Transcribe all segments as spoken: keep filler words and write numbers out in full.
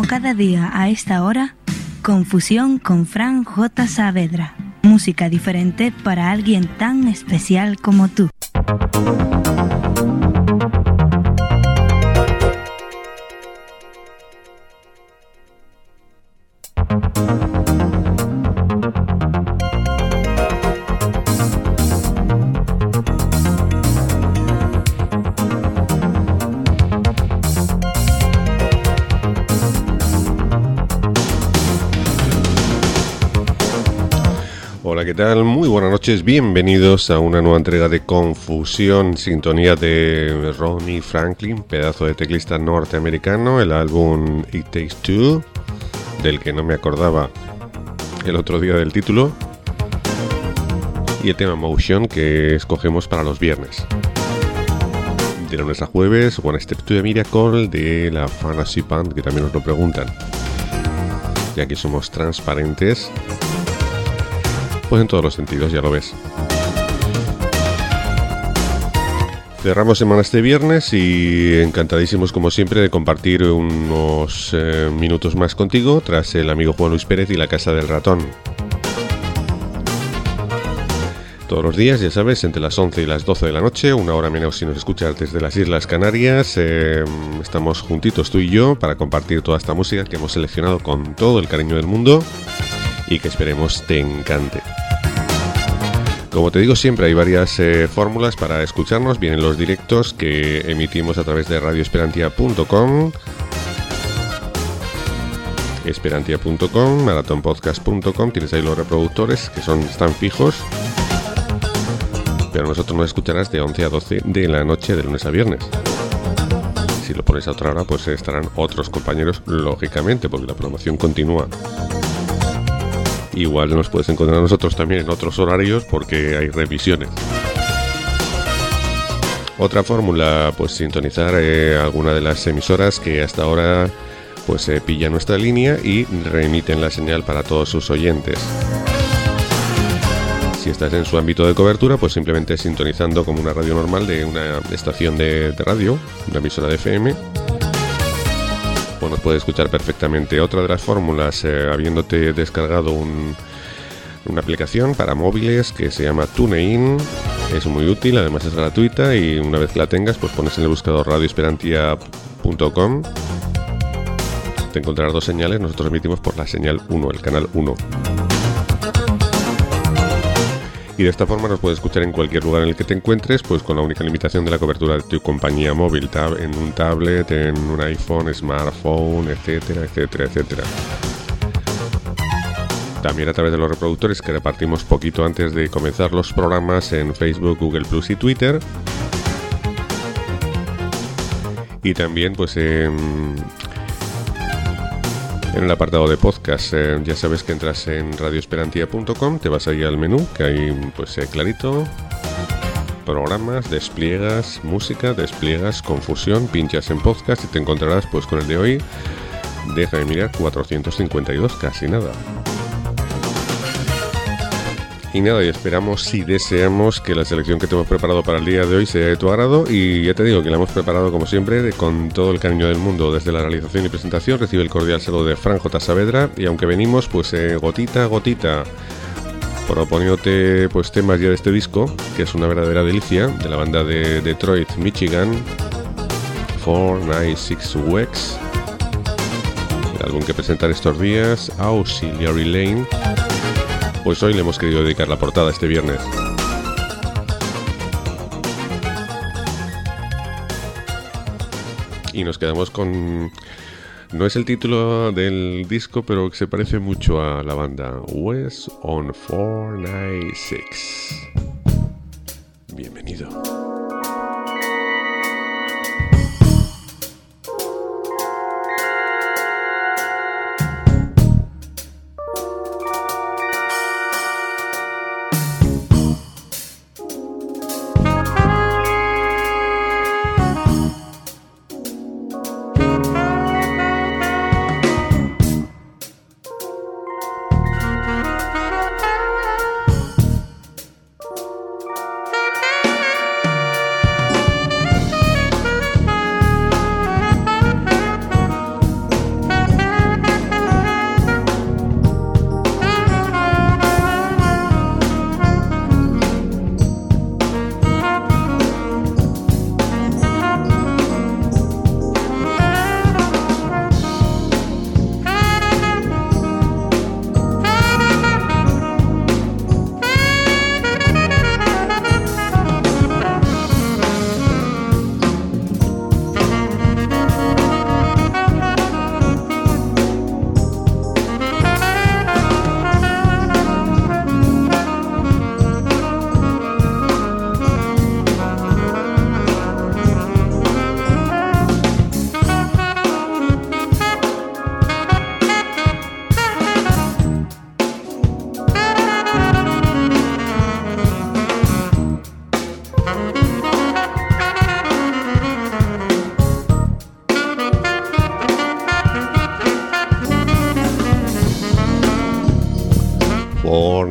cada día a esta hora, Confusión con Fran J. Saavedra. Música diferente para alguien tan especial como tú. Hola, ¿qué tal? Muy buenas noches, bienvenidos a una nueva entrega de Confusión, sintonía de Ronnie Franklin, pedazo de teclista norteamericano, el álbum It Takes Two, del que no me acordaba el otro día del título, y el tema Motion que escogemos para los viernes. De lunes a jueves, One Step to the Miracle de la Fantasy Band, que también nos lo preguntan. Ya que somos transparentes, pues en todos los sentidos, ya lo ves. Cerramos semana este viernes y encantadísimos como siempre de compartir unos eh, minutos más contigo tras el amigo Juan Luis Pérez y la Casa del Ratón. Todos los días, ya sabes, entre las once y las doce de la noche, una hora menos si nos escuchas desde las Islas Canarias, eh, estamos juntitos tú y yo para compartir toda esta música que hemos seleccionado con todo el cariño del mundo y que esperemos te encante. Como te digo siempre, hay varias eh, fórmulas para escucharnos. Vienen los directos que emitimos a través de radio esperantia punto com, esperantia punto com, marathon podcast punto com. Tienes ahí los reproductores que son están fijos, pero nosotros nos escucharás de once a doce de la noche de lunes a viernes. Si lo pones a otra hora, pues estarán otros compañeros, lógicamente, porque la promoción continúa. Igual nos puedes encontrar a nosotros también en otros horarios porque hay revisiones. Otra fórmula, pues sintonizar eh, alguna de las emisoras que hasta ahora pues eh, pillan nuestra línea y remiten la señal para todos sus oyentes. Si estás en su ámbito de cobertura, pues simplemente sintonizando como una radio normal de una estación de, de radio, una emisora de F M. Nos puede escuchar perfectamente. Otra de las fórmulas, eh, habiéndote descargado un, una aplicación para móviles que se llama TuneIn, es muy útil, además es gratuita y una vez que la tengas, pues pones en el buscador radio esperantia punto com, te encontrarás dos señales. Nosotros emitimos por la señal uno, el canal uno. Y de esta forma nos puedes escuchar en cualquier lugar en el que te encuentres, pues con la única limitación de la cobertura de tu compañía móvil, tab en un tablet, en un iPhone, smartphone, etcétera, etcétera, etcétera. También a través de los reproductores que repartimos poquito antes de comenzar los programas en Facebook, Google Plus y Twitter. Y también pues en... En el apartado de podcast, eh, ya sabes que entras en radio esperantia punto com, te vas ahí al menú, que hay pues eh, clarito, programas, despliegas, música, despliegas, confusión, pinchas en podcast y te encontrarás pues con el de hoy, déjame mirar, cuatrocientos cincuenta y dos, casi nada. Y nada, y esperamos y deseamos que la selección que te hemos preparado para el día de hoy sea de tu agrado. Y ya te digo que la hemos preparado como siempre de, con todo el cariño del mundo. Desde la realización y presentación recibe el cordial saludo de Fran J. Saavedra. Y aunque venimos pues eh, gotita a gotita proponiéndote pues temas ya de este disco, que es una verdadera delicia, de la banda de Detroit, Michigan, cuatro nueve seis Weeks, el álbum que presentar estos días, Auxiliary Lane. Pues hoy le hemos querido dedicar la portada este viernes. Y nos quedamos con... No es el título del disco, pero se parece mucho a la banda West on cuatro nueve seis. Bienvenido.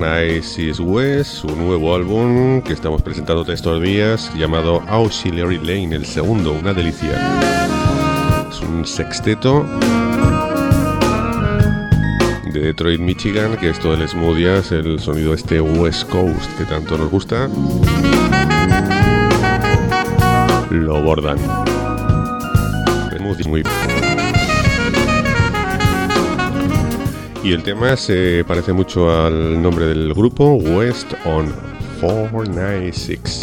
Isis West, su nuevo álbum que estamos presentando estos días, llamado Auxiliary Lane, el segundo, una delicia. Es un sexteto de Detroit, Michigan, que es todo el smooth jazz, el sonido este West Coast que tanto nos gusta. Lo bordan. Muy, muy... Y el tema se parece mucho al nombre del grupo, West on cuatrocientos noventa y seis.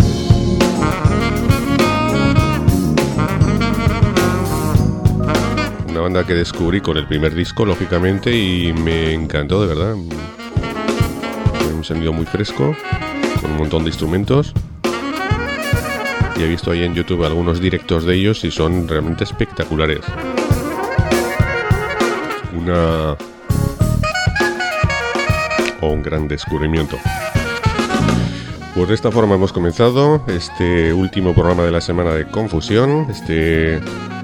Una banda que descubrí con el primer disco, lógicamente, y me encantó, de verdad. Tiene un sonido muy fresco, con un montón de instrumentos. Y he visto ahí en YouTube algunos directos de ellos y son realmente espectaculares. Una... o un gran descubrimiento. Pues de esta forma hemos comenzado este último programa de la semana de Confusión, este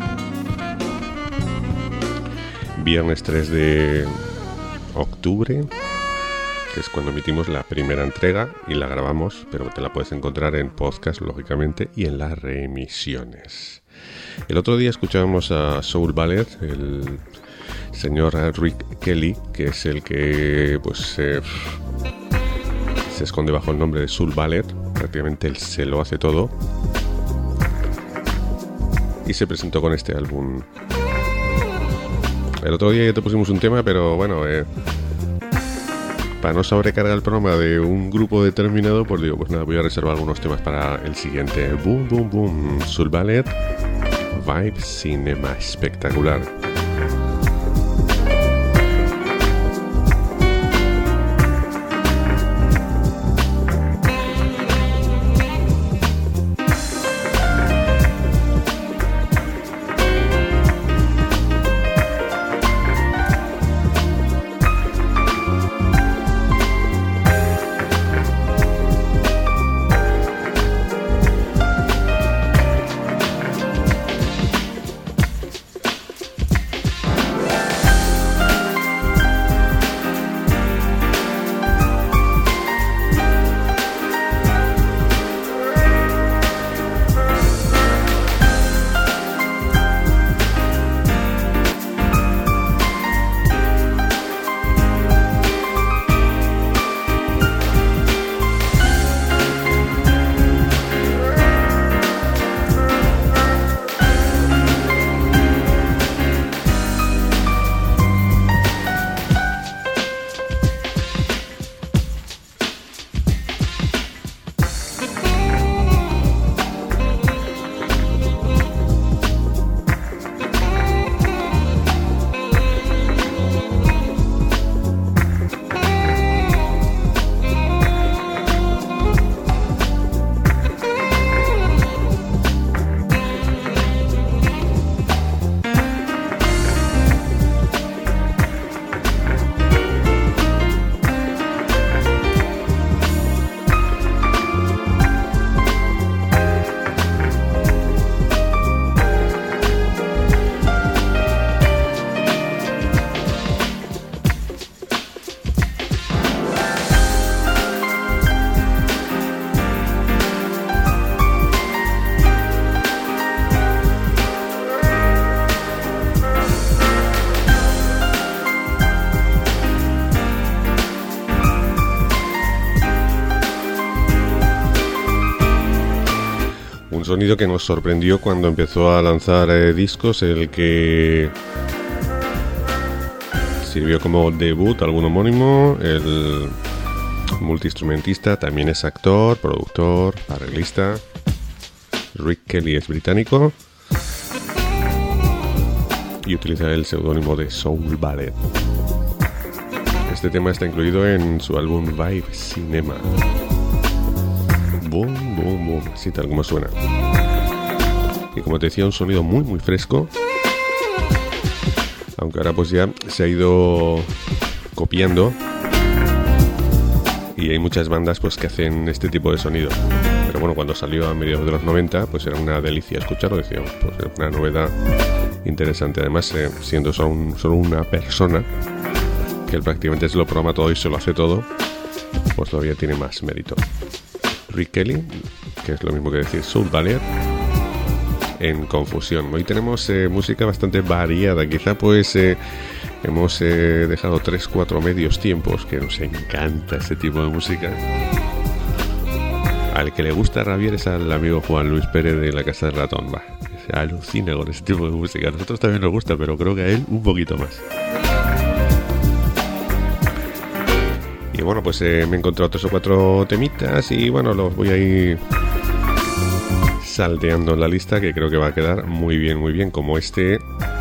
viernes tres de octubre, que es cuando emitimos la primera entrega y la grabamos, pero te la puedes encontrar en podcast, lógicamente, y en las reemisiones. El otro día escuchábamos a Soul Ballet, el señor Rick Kelly, que es el que pues eh, se esconde bajo el nombre de Soul Ballet, prácticamente él se lo hace todo, y se presentó con este álbum. El otro día ya te pusimos un tema, pero bueno, eh, para no sobrecargar el programa de un grupo determinado, pues digo, pues nada, voy a reservar algunos temas para el siguiente. Boom, boom, boom. Soul Ballet, Vibe Cinema, espectacular. Sonido que nos sorprendió cuando empezó a lanzar eh, discos, el que sirvió como debut, algún homónimo. El multiinstrumentista también es actor, productor, arreglista. Rick Kelly es británico y utiliza el seudónimo de Soul Ballet. Este tema está incluido en su álbum Vibe Cinema. Boom, boom, boom, así tal como suena. Y como te decía, un sonido muy muy fresco, aunque ahora pues ya se ha ido copiando y hay muchas bandas pues que hacen este tipo de sonido. Pero bueno, cuando salió a mediados de los noventa, pues era una delicia escucharlo, decíamos, pues era una novedad interesante. Además, eh, siendo solo, un, solo una persona, que él prácticamente se lo programa todo y se lo hace todo, pues todavía tiene más mérito. Rick Kelly, que es lo mismo que decir Soul Ballet, en Confusión. Hoy tenemos eh, música bastante variada, quizá pues eh, hemos eh, dejado tres, cuatro medios tiempos, que nos encanta este tipo de música. Al que le gusta rabiar es al amigo Juan Luis Pérez de la Casa del Ratón, va, se alucina con ese tipo de música. A nosotros también nos gusta, pero creo que a él un poquito más. Y bueno, pues eh, me he encontrado tres o cuatro temitas y bueno, los voy a ir salteando en la lista, que creo que va a quedar muy bien, muy bien, como este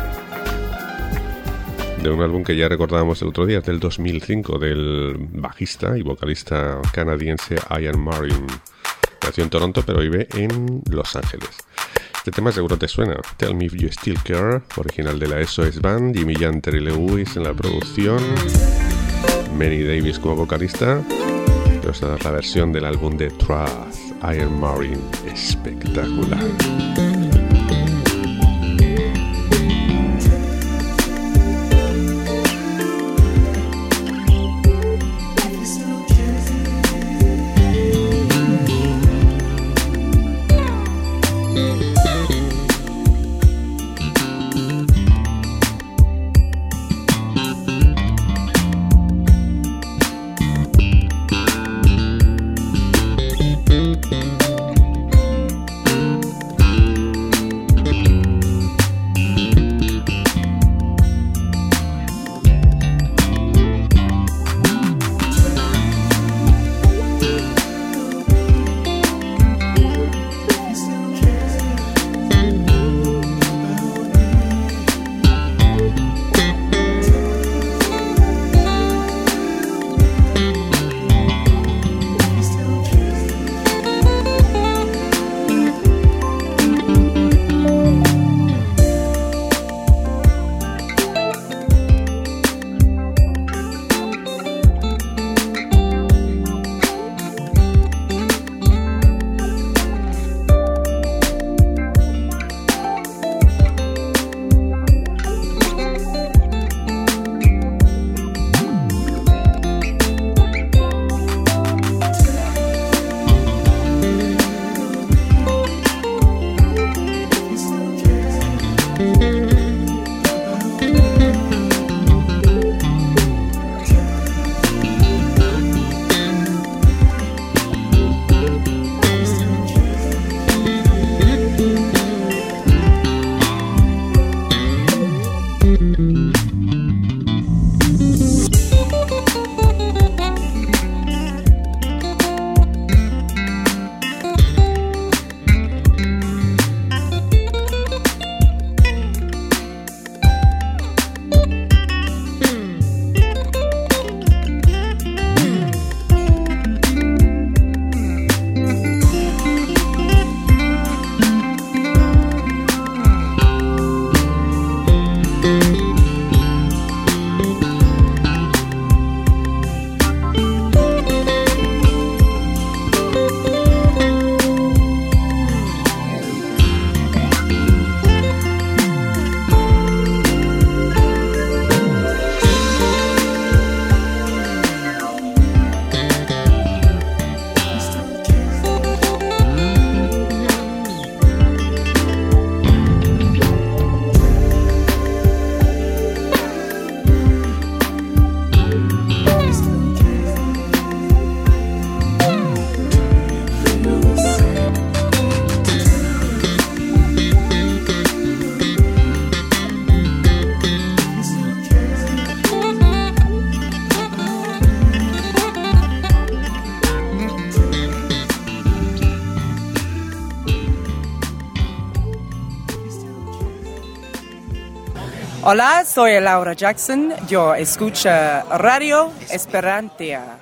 de un álbum que ya recordábamos el otro día, del dos mil cinco, del bajista y vocalista canadiense Ian Marin. Nació en Toronto, pero vive en Los Ángeles. Este tema seguro te suena, Tell Me If You Still Care, original de la S O S Band, Jimmy Janter y Lewis en la producción, Manny Davis como vocalista, pero esta es la versión del álbum de Trust, Ian Marin, espectacular. Hola, soy Laura Jackson. Yo escucho Radio Esperantia.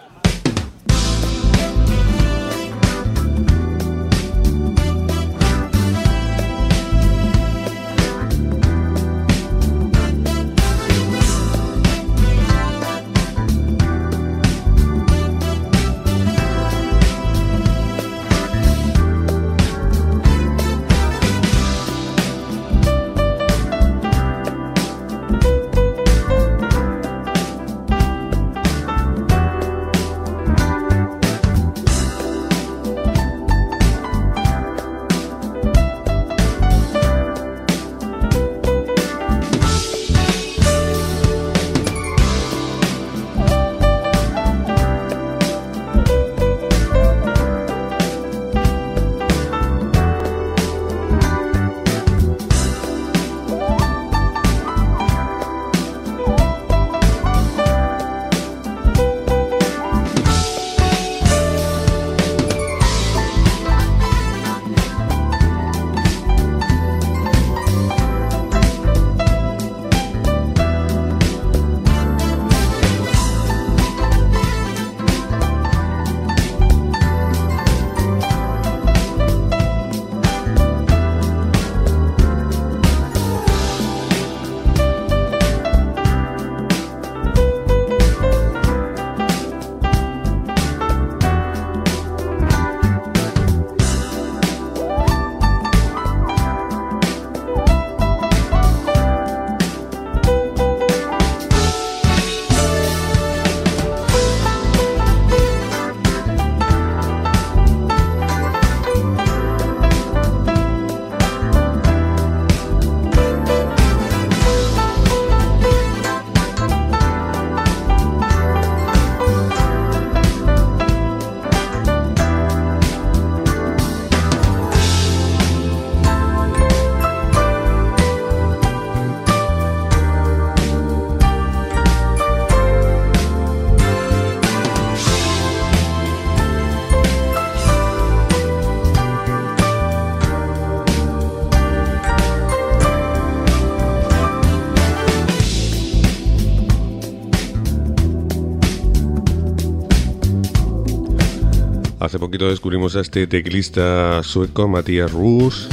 Hace poquito descubrimos a este teclista sueco, Mattias Roos,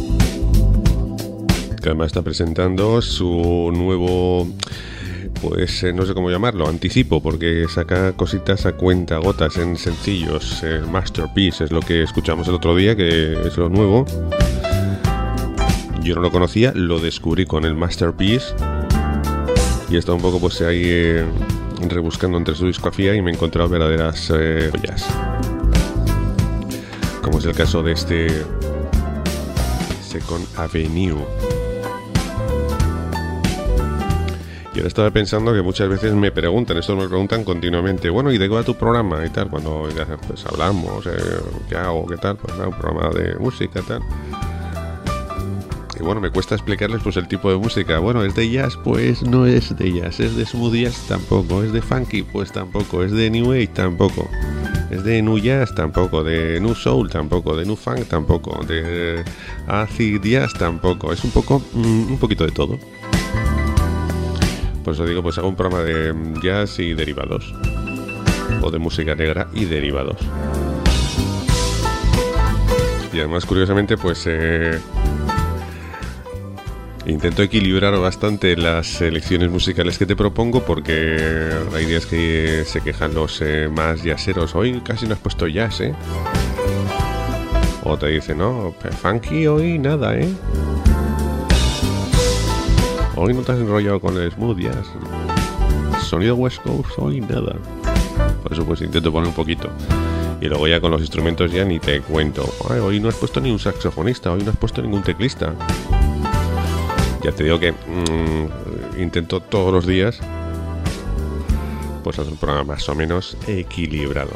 que además está presentando su nuevo, pues eh, no sé cómo llamarlo, anticipo, porque saca cositas a cuenta gotas en sencillos. eh, Masterpiece es lo que escuchamos el otro día, que es lo nuevo. Yo no lo conocía, lo descubrí con el Masterpiece y he estado un poco pues ahí eh, rebuscando entre su discografía y me he encontrado verdaderas eh, joyas, como es el caso de este Second Avenue. Y ahora estaba pensando que muchas veces me preguntan, esto me preguntan continuamente, bueno, ¿y de qué va tu programa? Y tal, cuando ya pues hablamos, eh, ¿qué hago? ¿Qué tal? Pues nada, un programa de música y tal. Y bueno, me cuesta explicarles pues el tipo de música. Bueno, ¿es de jazz? Pues no es de jazz. ¿Es de smooth jazz? Tampoco. ¿Es de funky? Pues tampoco. ¿Es de new age? Tampoco. ¿Es de new jazz? Tampoco. ¿De new soul? Tampoco. ¿De new funk? Tampoco. ¿De acid jazz? Tampoco. Es un poco, mm, un poquito de todo. Por eso digo, pues hago un programa de jazz y derivados. O de música negra y derivados. Y además, curiosamente, pues... Eh, intento equilibrar bastante las selecciones musicales que te propongo, porque hay días que se quejan los eh, más jazzeros. Hoy casi no has puesto jazz, ¿eh? O te dicen, no, funky hoy nada, ¿eh? Hoy no te has enrollado con el smooth jazz. Sonido West Coast hoy nada. Por eso pues intento poner un poquito. Y luego ya con los instrumentos ya ni te cuento. Ay, hoy no has puesto ni un saxofonista, hoy no has puesto ningún teclista. Ya te digo que mmm, intento todos los días pues hacer un programa más o menos equilibrado.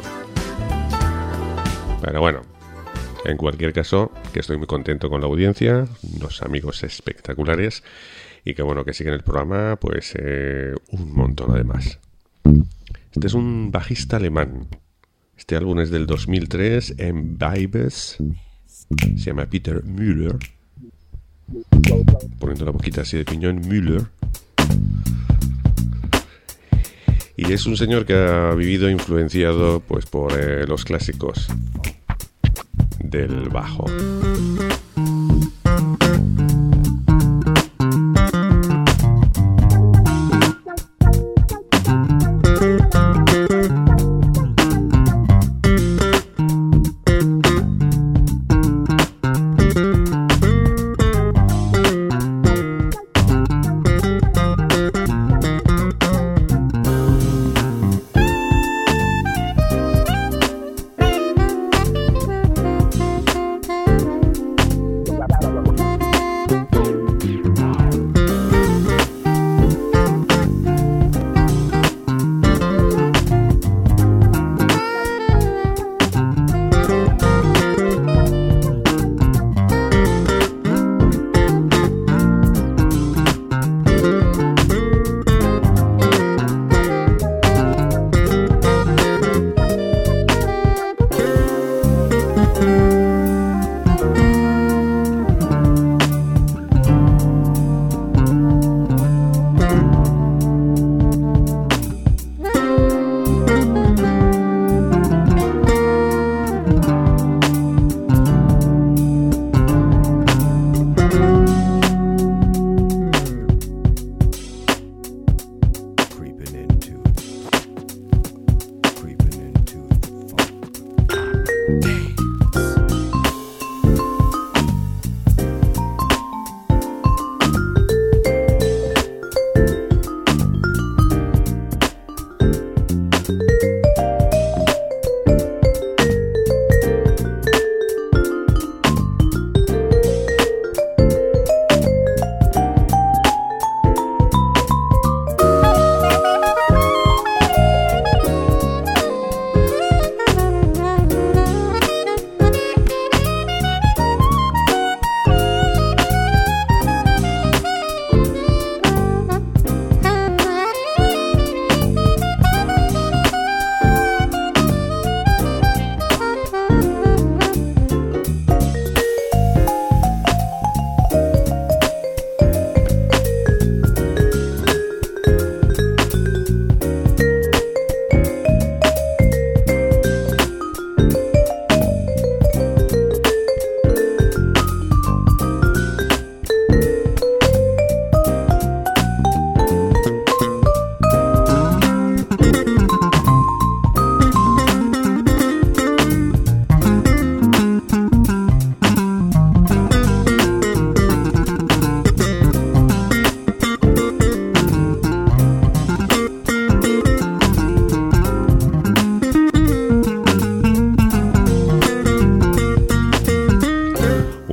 Pero bueno, en cualquier caso, que estoy muy contento con la audiencia, unos amigos espectaculares y que bueno, que siguen el programa pues eh, un montón además. Este es un bajista alemán. Este álbum es del dos mil tres en Vibes. Se llama Peter Müller. Poniendo la boquita así de piñón, Müller. Y es un señor que ha vivido influenciado pues por eh, los clásicos del bajo.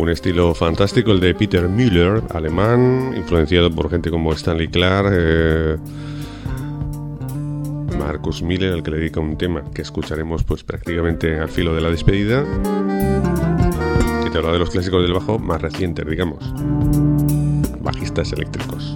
Un estilo fantástico, el de Peter Müller, alemán, influenciado por gente como Stanley Clarke, eh, Marcus Miller, al que le dedica un tema que escucharemos pues prácticamente al filo de la despedida. Y te habla de los clásicos del bajo más recientes, digamos. Bajistas eléctricos.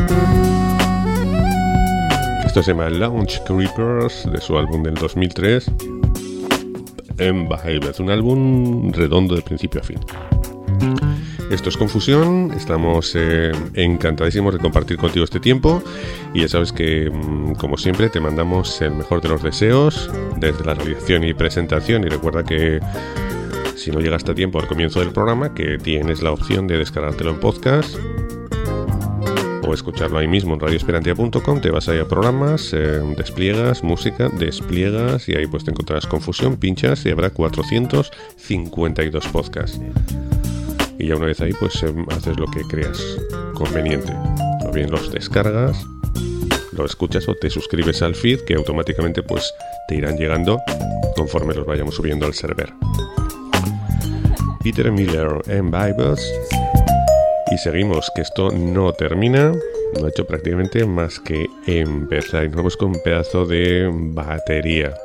Esto se llama Launch Creepers, de su álbum del dos mil tres, Embahibeth, un álbum redondo de principio a fin. Esto es Confusión, estamos eh, encantadísimos de compartir contigo este tiempo y ya sabes que, como siempre, te mandamos el mejor de los deseos desde la realización y presentación, y recuerda que si no llegaste a tiempo al comienzo del programa, que tienes la opción de descargártelo en podcast o escucharlo ahí mismo en radio esperantia punto com. Te vas ahí a programas, eh, despliegas, música, despliegas y ahí pues te encontrarás Confusión, pinchas y habrá cuatrocientos cincuenta y dos podcasts. Y ya una vez ahí pues eh, haces lo que creas conveniente. O bien los descargas, lo escuchas o te suscribes al feed, que automáticamente pues te irán llegando conforme los vayamos subiendo al server. Peter Miller en Bibles. Y seguimos, que esto no termina, no ha hecho prácticamente más que empezar. Y nos vamos con un pedazo de batería.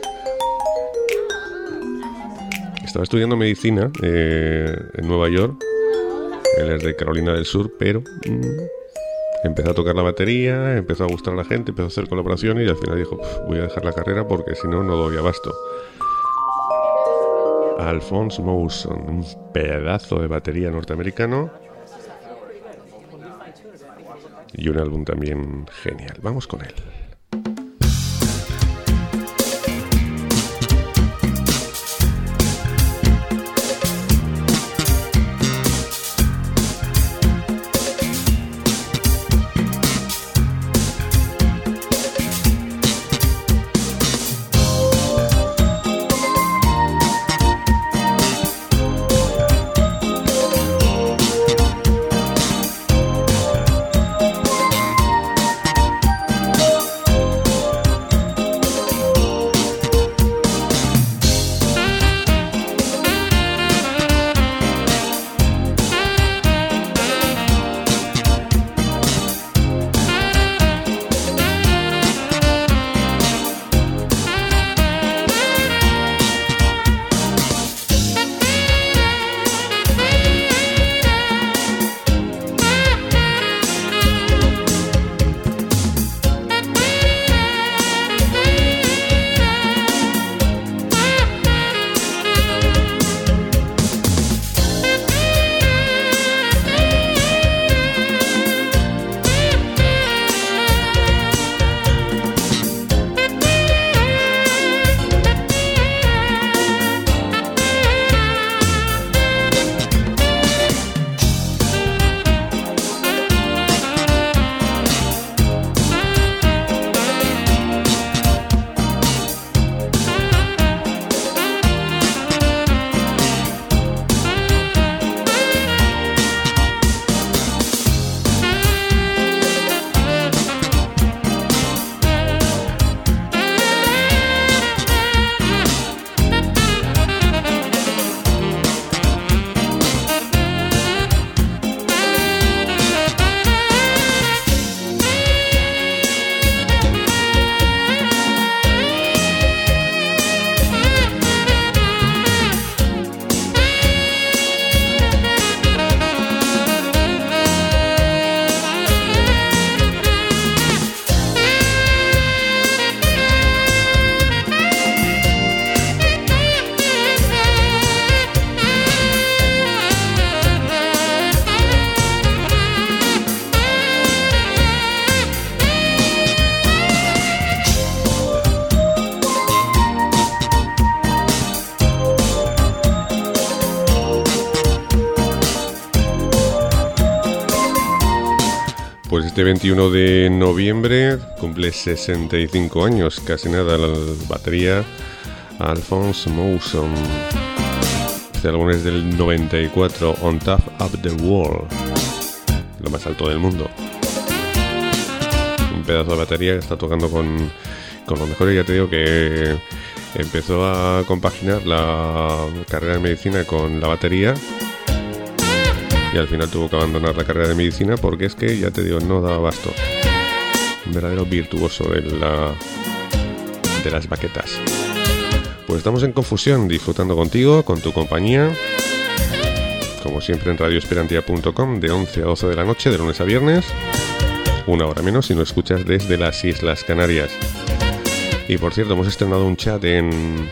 Estaba estudiando medicina eh, en Nueva York. Él es de Carolina del Sur, pero mmm, empezó a tocar la batería, empezó a gustar a la gente, empezó a hacer colaboraciones y al final dijo, voy a dejar la carrera porque si no, no doy abasto. Alphonse Mawson, un pedazo de batería norteamericano. Y un álbum también genial. Vamos con él. Pues este veintiuno de noviembre cumple sesenta y cinco años, casi nada, la batería Alphonse Mawson. Este álbum es del noventa y cuatro, On Top of the World, lo más alto del mundo. Un pedazo de batería que está tocando con, con lo mejor. Y ya te digo que empezó a compaginar la carrera de medicina con la batería y al final tuvo que abandonar la carrera de medicina porque es que, ya te digo, no daba abasto. Un verdadero virtuoso de, la, de las baquetas. Pues estamos en Confusión, disfrutando contigo, con tu compañía, como siempre en radio esperantia punto com, de once a doce de la noche, de lunes a viernes, una hora menos si no escuchas desde las Islas Canarias. Y por cierto, hemos estrenado un chat en,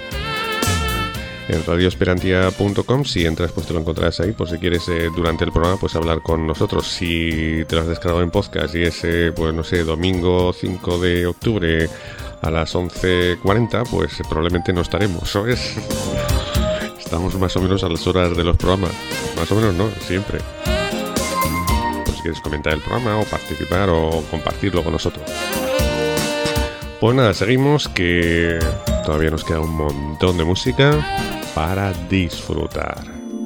en radio esperantia punto com. Si entras, pues te lo encontrarás ahí, por si quieres eh, durante el programa pues hablar con nosotros. Si te lo has descargado en podcast y es, eh, pues no sé, domingo cinco de octubre a las once cuarenta, pues eh, probablemente no estaremos, ¿sabes? Estamos más o menos a las horas de los programas. Más o menos no, siempre. Pues si quieres comentar el programa o participar o compartirlo con nosotros. Pues nada, seguimos, que todavía nos queda un montón de música para disfrutar.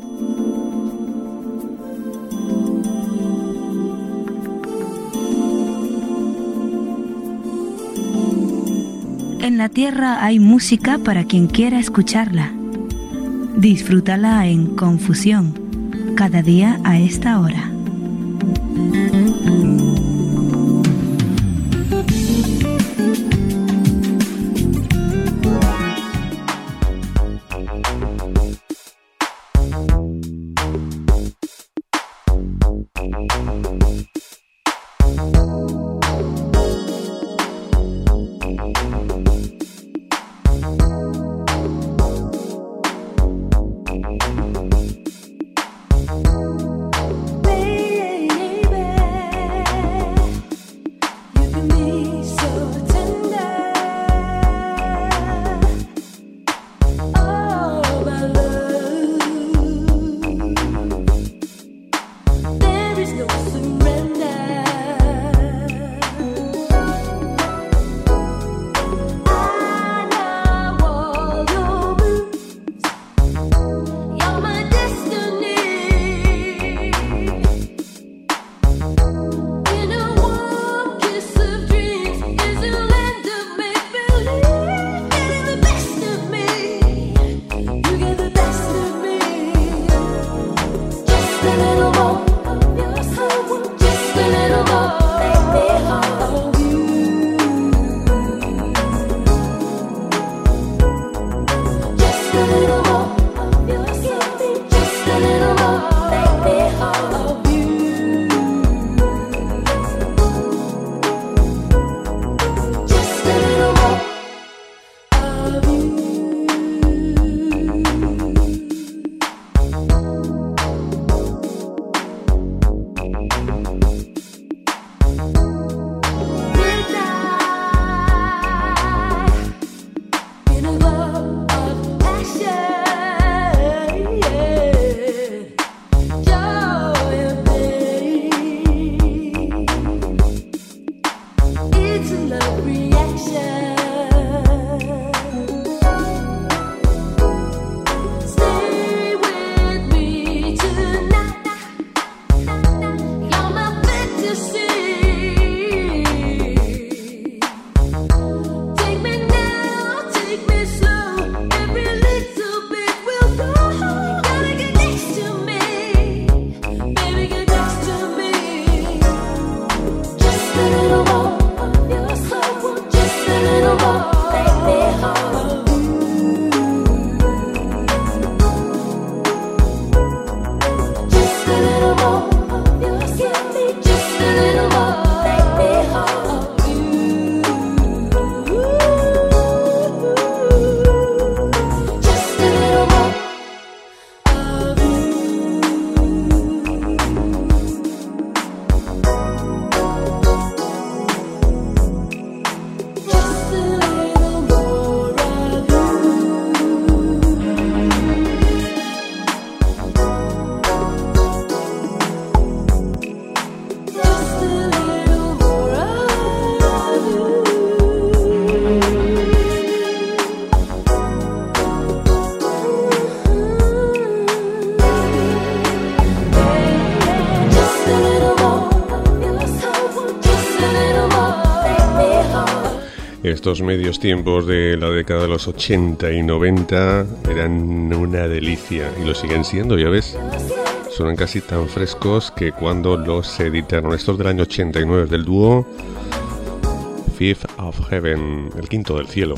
En la tierra hay música para quien quiera escucharla. Disfrútala en Confusión, cada día a esta hora. Estos medios tiempos de la década de los ochenta y noventa eran una delicia y lo siguen siendo, ya ves. Suenan casi tan frescos que cuando los editaron. Estos del año ochenta y nueve del dúo Fifth of Heaven, el quinto del cielo.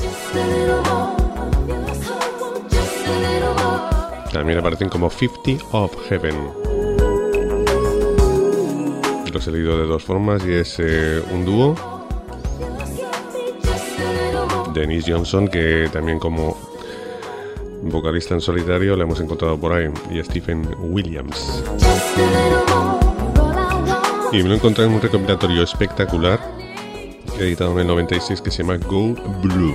También aparecen como Fifty of Heaven. Los he leído de dos formas y es eh, un dúo. Dennis Johnson, que también como vocalista en solitario la hemos encontrado por ahí, y Stephen Williams. Y me lo encontré en un recopilatorio espectacular editado en el noventa y seis que se llama Go Blue.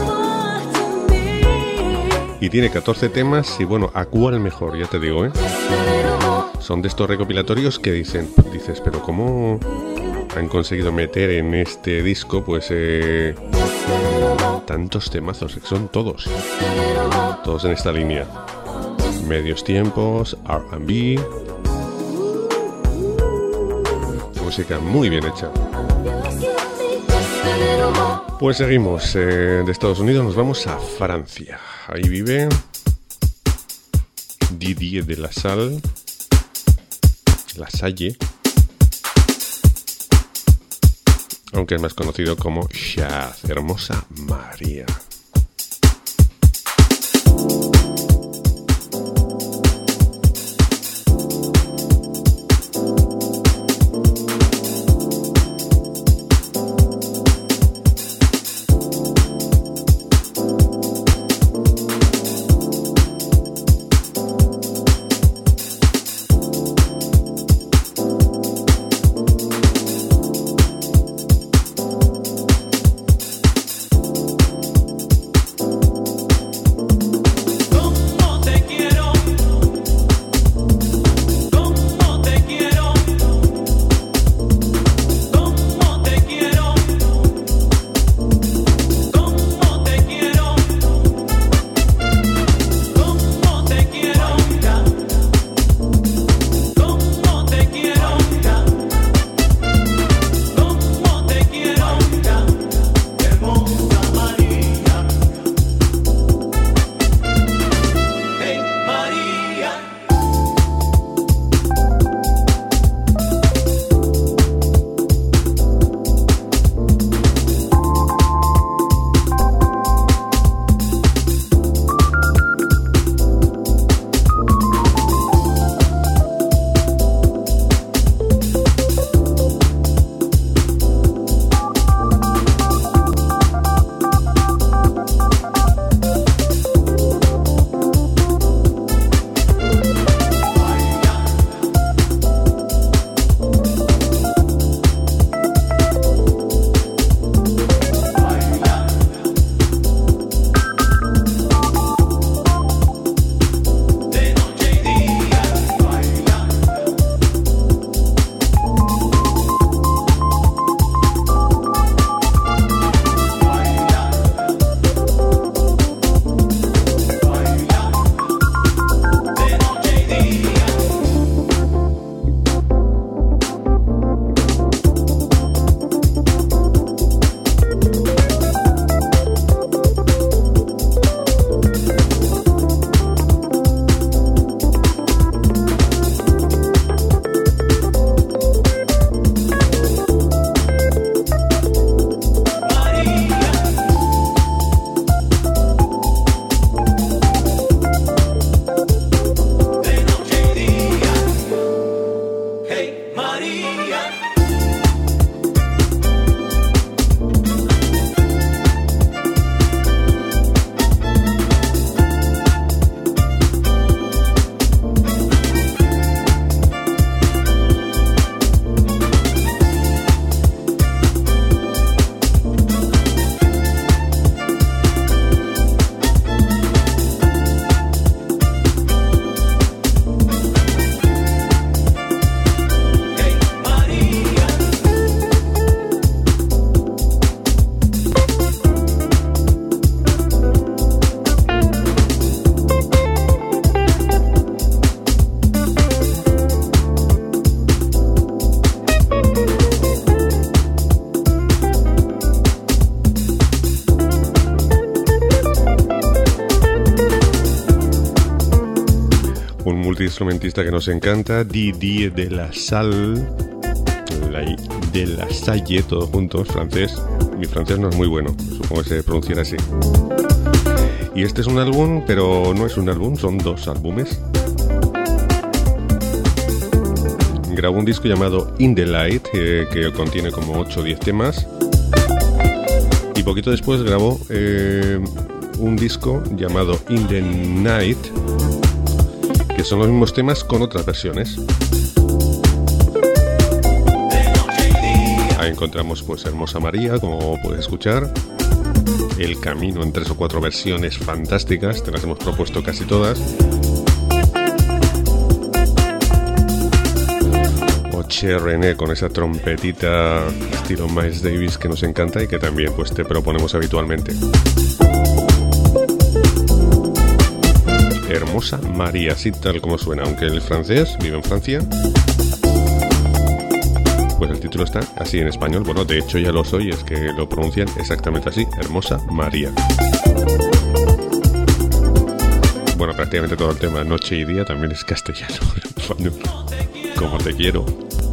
Y tiene catorce temas y bueno, ¿a cuál mejor? Ya te digo, ¿eh? Son de estos recopilatorios que dicen, dices, pero ¿cómo han conseguido meter en este disco pues eh, tantos temazos? Son todos, todos en esta línea. Medios tiempos, R and B, música muy bien hecha. Pues seguimos, eh, de Estados Unidos nos vamos a Francia. Ahí vive Didier de la Salle, La Salle, aunque es más conocido como Chaz, Hermosa María. multiinstrumentista que nos encanta, Didier de la Salle, de la Salle, todos juntos, francés. Mi francés no es muy bueno, supongo que se pronunciará así. Y este es un álbum, pero no es un álbum, son dos álbumes. Grabó un disco llamado In the Light, eh, que contiene como ocho o diez temas. Y poquito después grabó eh, un disco llamado In the Night, que son los mismos temas con otras versiones. Ahí encontramos pues Hermosa María, como puedes escuchar. El Camino, en tres o cuatro versiones fantásticas, te las hemos propuesto casi todas. Che René con esa trompetita estilo Miles Davis que nos encanta y que también pues te proponemos habitualmente. Hermosa María, así tal como suena, aunque el francés vive en Francia, pues el título está así en español. Bueno, de hecho ya lo soy, es que lo pronuncian exactamente así, Hermosa María. Bueno, prácticamente todo el tema Noche y Día también es castellano. Como te quiero.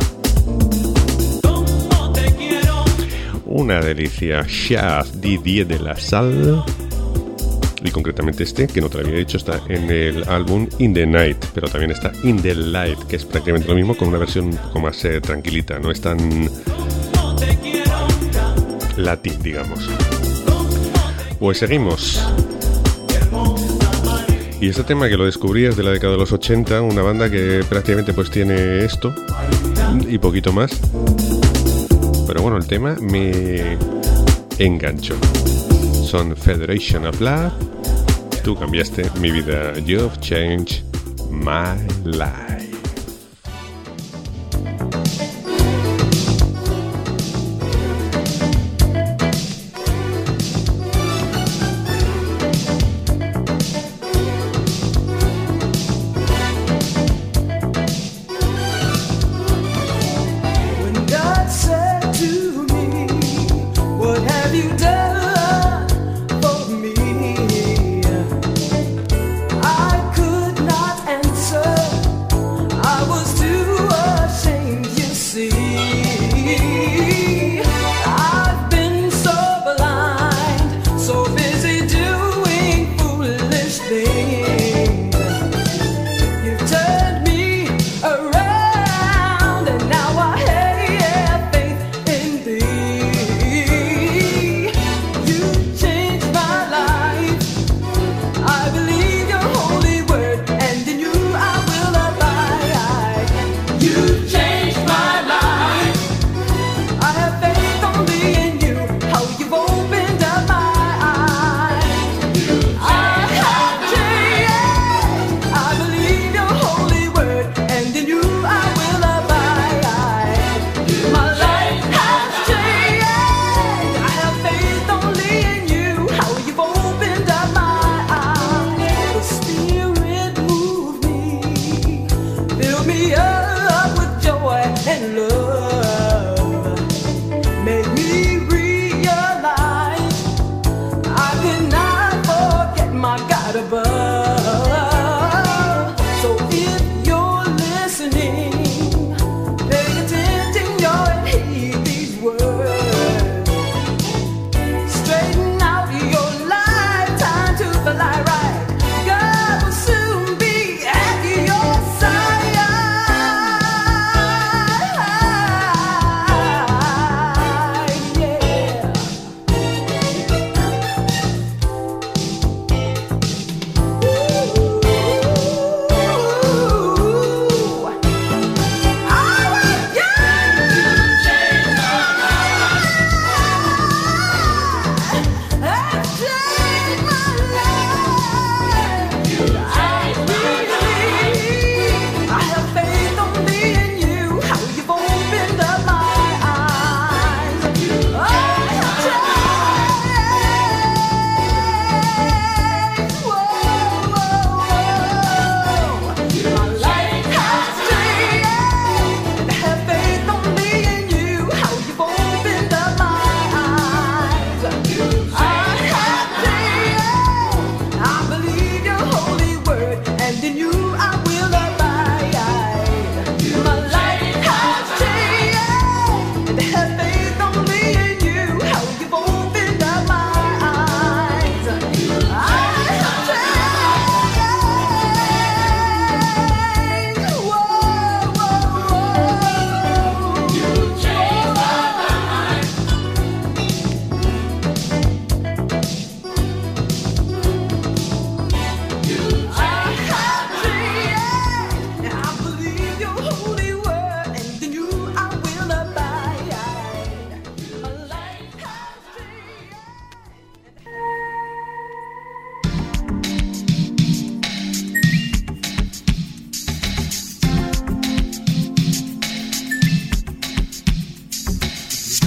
Una delicia, Chef Didier de la Salle. Y concretamente este, que no te lo había dicho, está en el álbum In the Night, pero también está In the Light, que es prácticamente lo mismo, con una versión un poco más eh, tranquilita, no es tan latín, digamos. Pues seguimos. Y este tema que lo descubrí es de la década de los ochenta, una banda que prácticamente pues tiene esto y poquito más. Pero bueno, el tema me enganchó. Son Federation of Love. Tú cambiaste mi vida. You've changed my life.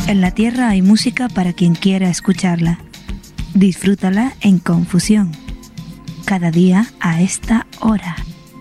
En la Tierra hay música para quien quiera escucharla. Disfrútala en Confusión, cada día a esta hora.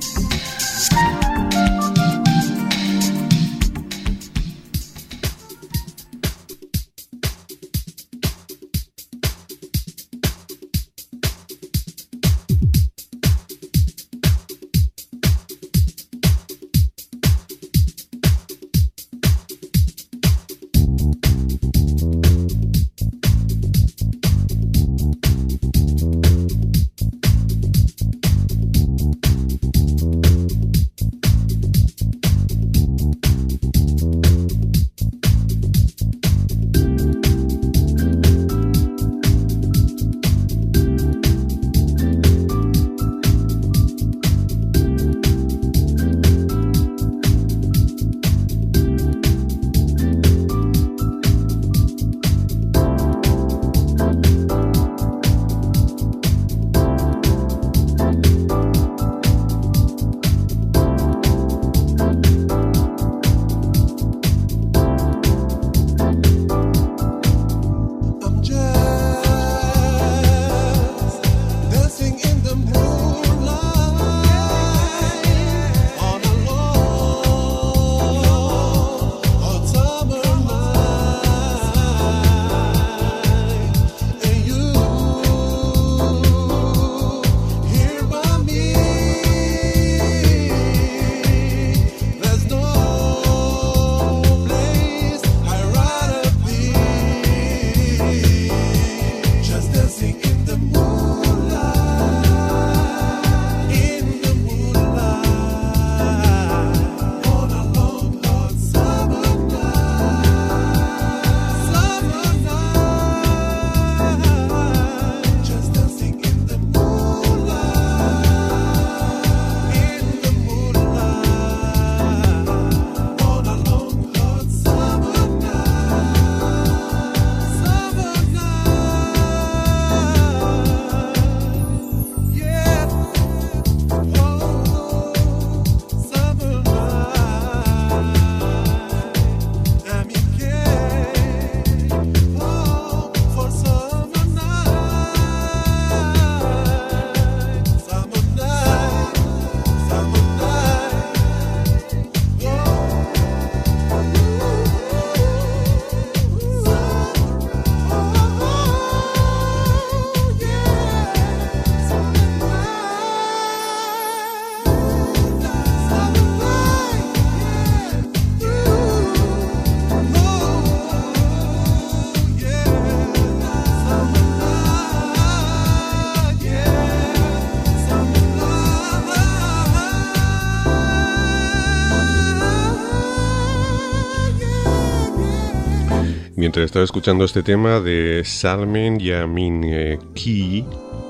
Mientras estaba escuchando este tema de Salmen y Amin eh, Key,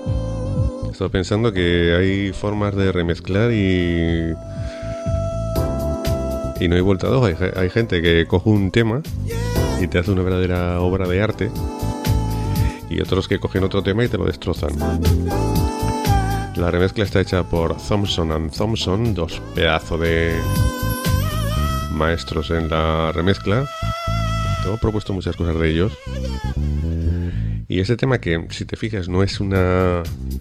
estaba pensando que hay formas de remezclar y y no hay vuelta a dos. Hay, hay gente que coge un tema y te hace una verdadera obra de arte, y otros que cogen otro tema y te lo destrozan. La remezcla está hecha por Thompson and Thompson, dos pedazos de maestros en la remezcla. Tengo propuesto muchas cosas de ellos. Y ese tema que, si te fijas, no es una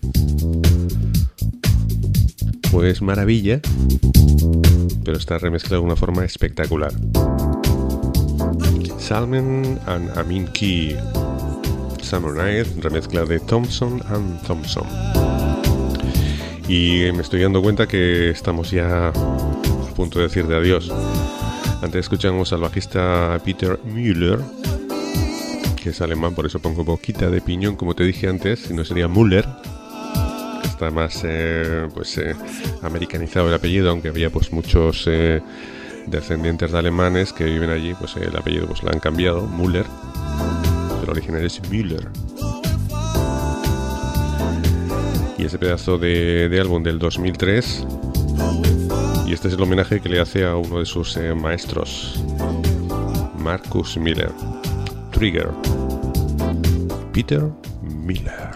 pues maravilla, pero está remezclado de una forma espectacular. Salmen and Amin Key, Summer Night, remezcla de Thompson and Thompson. Y me estoy dando cuenta que estamos ya a punto de decir de adiós. Antes escuchamos al bajista Peter Müller, que es alemán, por eso pongo boquita de piñón, como te dije antes, si no sería Müller. Está más eh, pues eh, americanizado el apellido, aunque había pues muchos eh, descendientes de alemanes que viven allí, pues eh, el apellido pues lo han cambiado, Müller, pero el original es Müller. Y ese pedazo de, de álbum del dos mil tres, y este es el homenaje que le hace a uno de sus eh, maestros, Marcus Miller. Trigger, Peter Miller.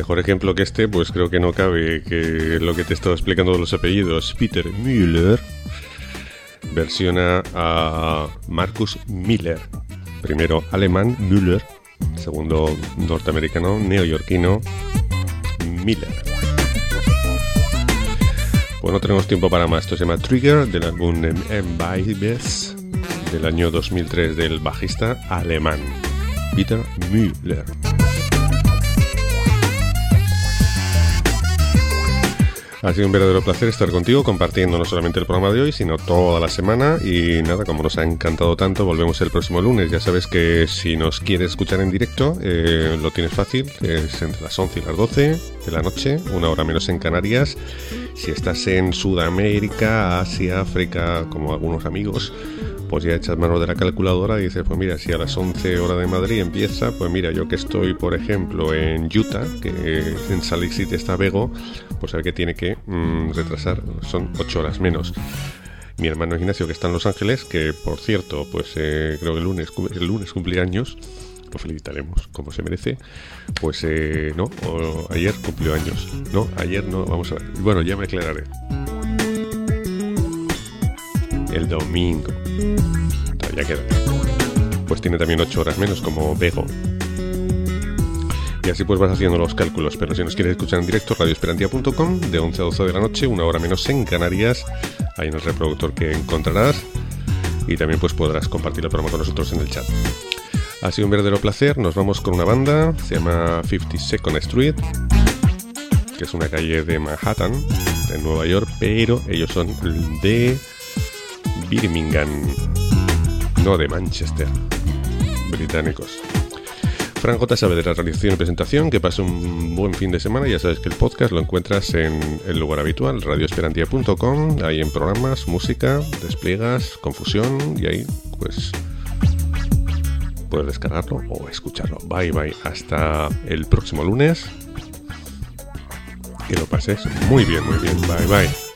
Mejor ejemplo que este, pues creo que no cabe, que lo que te estaba explicando de los apellidos. Peter Müller versiona a Marcus Miller. Primero alemán, Müller. Segundo norteamericano, neoyorquino, Miller. Pues no tenemos tiempo para más. Esto se llama Trigger, del álbum M-Vibes del año dos mil tres, del bajista alemán Peter Müller. Ha sido un verdadero placer estar contigo compartiendo no solamente el programa de hoy, sino toda la semana. Y nada, como nos ha encantado tanto, volvemos el próximo lunes. Ya sabes que si nos quieres escuchar en directo, eh, lo tienes fácil. Es entre las once y las doce de la noche, una hora menos en Canarias. Si estás en Sudamérica, Asia, África, como algunos amigos, pues ya echas mano de la calculadora y dices, pues mira, si a las once horas de Madrid empieza, pues mira, yo que estoy, por ejemplo, en Utah, que en Salt Lake City está Bego, pues sabe que tiene que mmm, retrasar, son ocho horas menos. Mi hermano Ignacio, que está en Los Ángeles, que por cierto, pues eh, creo que el lunes, el lunes cumplirá años, lo felicitaremos como se merece, pues eh, no, o, ayer cumplió años, no, ayer no, vamos a ver, bueno, ya me aclararé. El domingo. Todavía queda. Pues tiene también ocho horas menos, como Bego. Y así pues vas haciendo los cálculos. Pero si nos quieres escuchar en directo, radio esperantia punto com, de once a doce de la noche, una hora menos en Canarias. Hay en el reproductor que encontrarás. Y también pues podrás compartir el programa con nosotros en el chat. Ha sido un verdadero placer. Nos vamos con una banda. Se llama fifty-second Street, que es una calle de Manhattan, en Nueva York. Pero ellos son de Birmingham, no de Manchester, británicos. Fran J. Saavedra, realización y presentación. Que pase un buen fin de semana. Ya sabes que el podcast lo encuentras en el lugar habitual, radio esperantia punto com. Ahí en programas, música, despliegas, confusión, y ahí pues puedes descargarlo o escucharlo. Bye bye, hasta el próximo lunes. Que lo pases muy bien, muy bien. Bye bye.